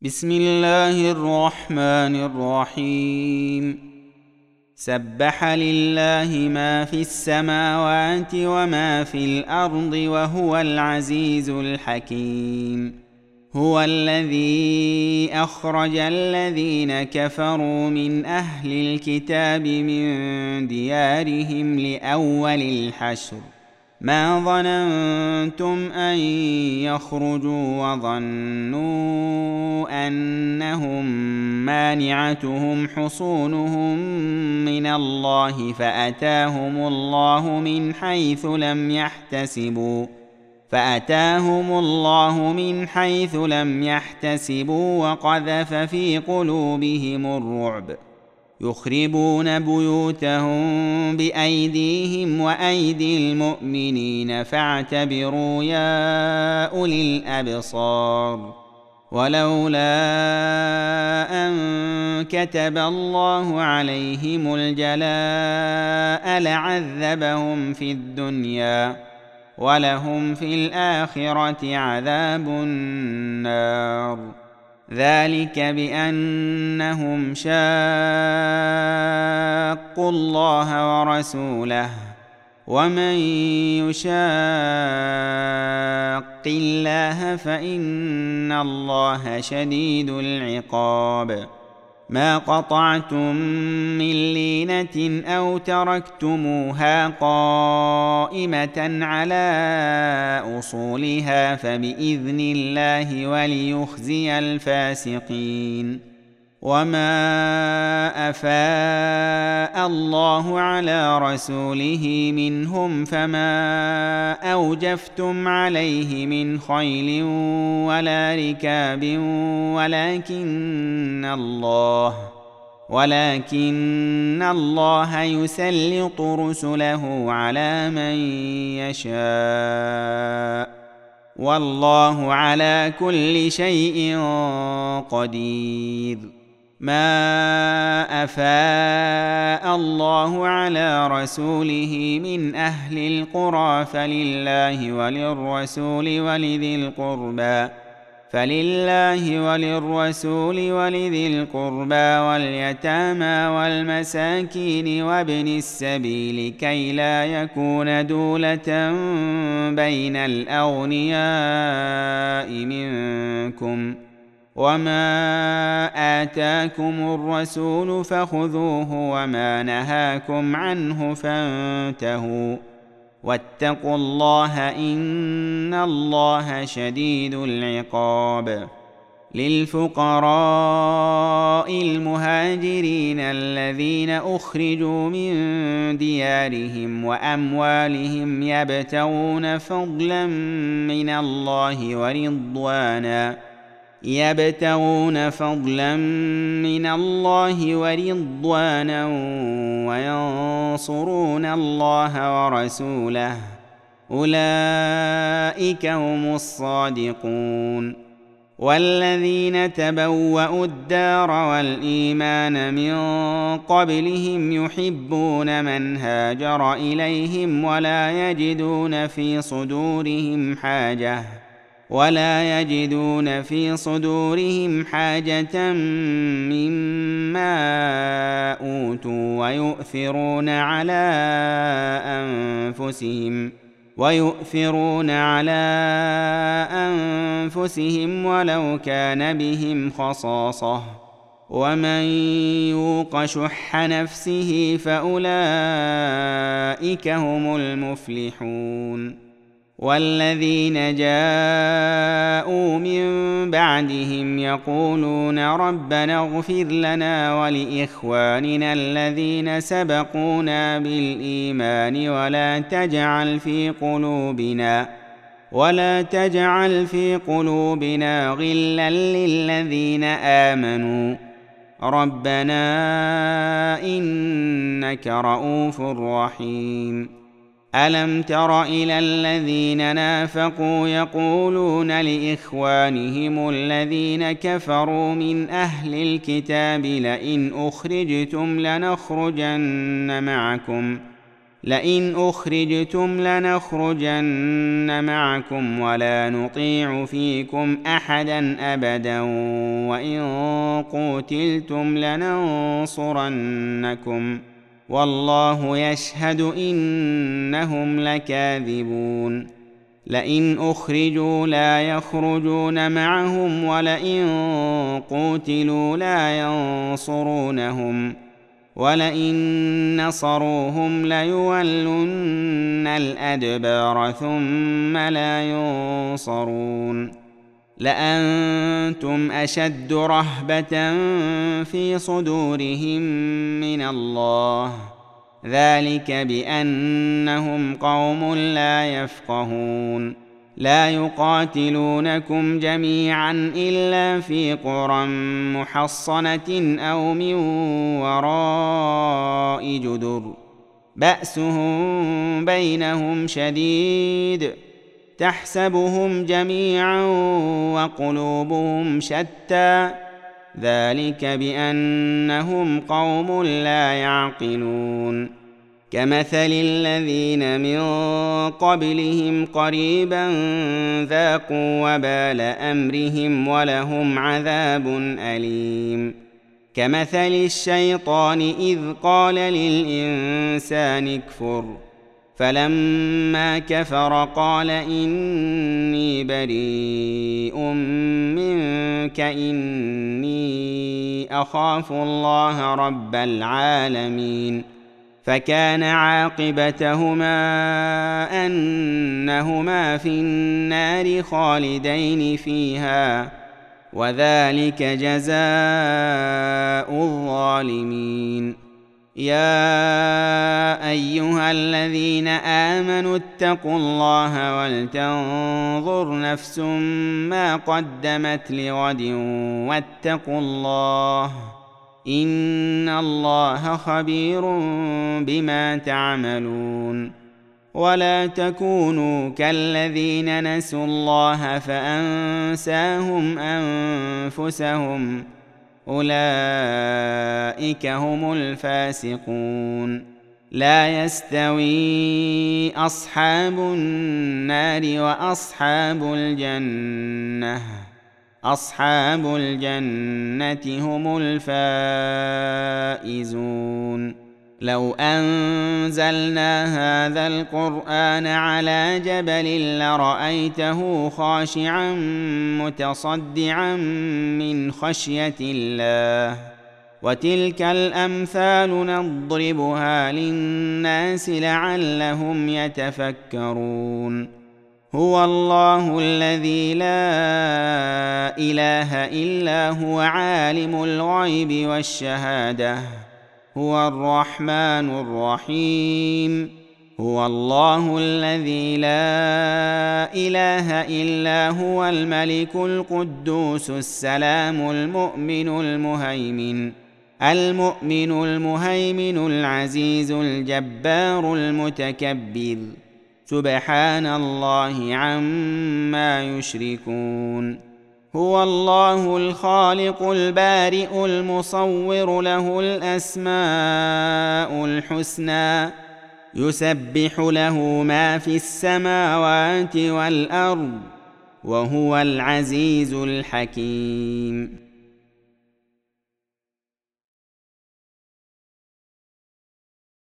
بسم الله الرحمن الرحيم. سبح لله ما في السماوات وما في الأرض وهو العزيز الحكيم. هو الذي أخرج الذين كفروا من أهل الكتاب من ديارهم لأول الحشر ما ظننتم أن يخرجوا وظنوا أنهم مانعتهم حصونهم من الله فأتاهم الله من حيث لم يحتسبوا وقذف في قلوبهم الرعب يخربون بيوتهم بأيديهم وأيدي المؤمنين فاعتبروا يا أولي الأبصار. ولولا أن كتب الله عليهم الجلاء لعذبهم في الدنيا ولهم في الآخرة عذاب النار. ذلك بأنهم شاقوا الله ورسوله ومن يشاق الله فإن الله شديد العقاب. ما قطعتم من لينة أو تركتموها قائمة على أصولها فبإذن الله وليخزي الفاسقين. وما أفاء الله على رسوله منهم فما أوجفتم عليه من خيل ولا ركاب ولكن الله يسلط رسله على من يشاء والله على كل شيء قدير. ما أفاء الله على رسوله من أهل القرى فلله وللرسول ولذي القربى واليتامى والمساكين وابن السبيل كي لا يكون دولة بين الأغنياء منكم. وما آتاكم الرسول فخذوه وما نهاكم عنه فانتهوا واتقوا الله إن الله شديد العقاب. للفقراء المهاجرين الذين أخرجوا من ديارهم وأموالهم يبتغون فضلا من الله ورضوانا وينصرون الله ورسوله أولئك هم الصادقون. والذين تبوأوا الدار والإيمان من قبلهم يحبون من هاجر إليهم ولا يجدون في صدورهم حاجة مما أوتوا ويؤثرون على أنفسهم ولو كان بهم خصاصة ومن يوق شح نفسه فأولئك هم المفلحون. والذين جاءوا من بعدهم يقولون ربنا اغفر لنا ولإخواننا الذين سبقونا بالإيمان ولا تجعل في قلوبنا غلا للذين آمنوا ربنا إنك رؤوف رحيم. ألم تر إلى الذين نافقوا يقولون لإخوانهم الذين كفروا من أهل الكتاب لئن أخرجتم لنخرجن معكم لئن أخرجتم لنخرجن معكم ولا نطيع فيكم أحدا أبدا وإن قوتلتم لننصرنكم والله يشهد إنهم لكاذبون لئن أخرجوا لا يخرجون معهم ولئن قوتلوا لا ينصرونهم ولئن نصروهم ليولن الأدبار ثم لا ينصرون لأنتم أشد رهبة في صدورهم من الله ذلك بأنهم قوم لا يفقهون لا يقاتلونكم جميعا إلا في قرى محصنة أو من وراء جدر بأسهم بينهم شديد تحسبهم جميعا وقلوبهم شتى ذلك بأنهم قوم لا يعقلون كمثل الذين من قبلهم قريبا ذاقوا وبال أمرهم ولهم عذاب أليم كمثل الشيطان إذ قال للإنسان اكفر فلما كفر قال إني بريء منك إني أخاف الله رب العالمين فكان عاقبتهما أنهما في النار خالدين فيها وذلك جزاء الظالمين يا أيها الذين آمنوا اتقوا الله ولتنظر نفس ما قدمت لغد واتقوا الله إن الله خبير بما تعملون ولا تكونوا كالذين نسوا الله فأنساهم أنفسهم أولئك هم الفاسقون لا يستوي أصحاب النار وأصحاب الجنة أصحاب الجنة هم الفائزون لو أنزلنا هذا القرآن على جبل لرأيته خاشعا متصدعا من خشية الله وتلك الأمثال نضربها للناس لعلهم يتفكرون هو الله الذي لا إله إلا هو عالم الغيب والشهادة هو الرحمن الرحيم هو الله الذي لا إله إلا هو الملك القدوس السلام المؤمن المهيمن العزيز الجبار المتكبر سبحان الله عما يشركون هو الله الخالق البارئ المصور له الأسماء الحسنى يسبح له ما في السماوات والأرض وهو العزيز الحكيم